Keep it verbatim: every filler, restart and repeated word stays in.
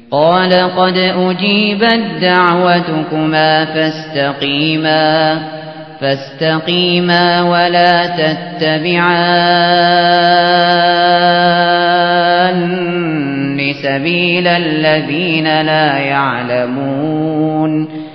قال قد أجيبت دعوتكما فاستقيما فاستقيما ولا تتبعان سبيل الذين لا يعلمون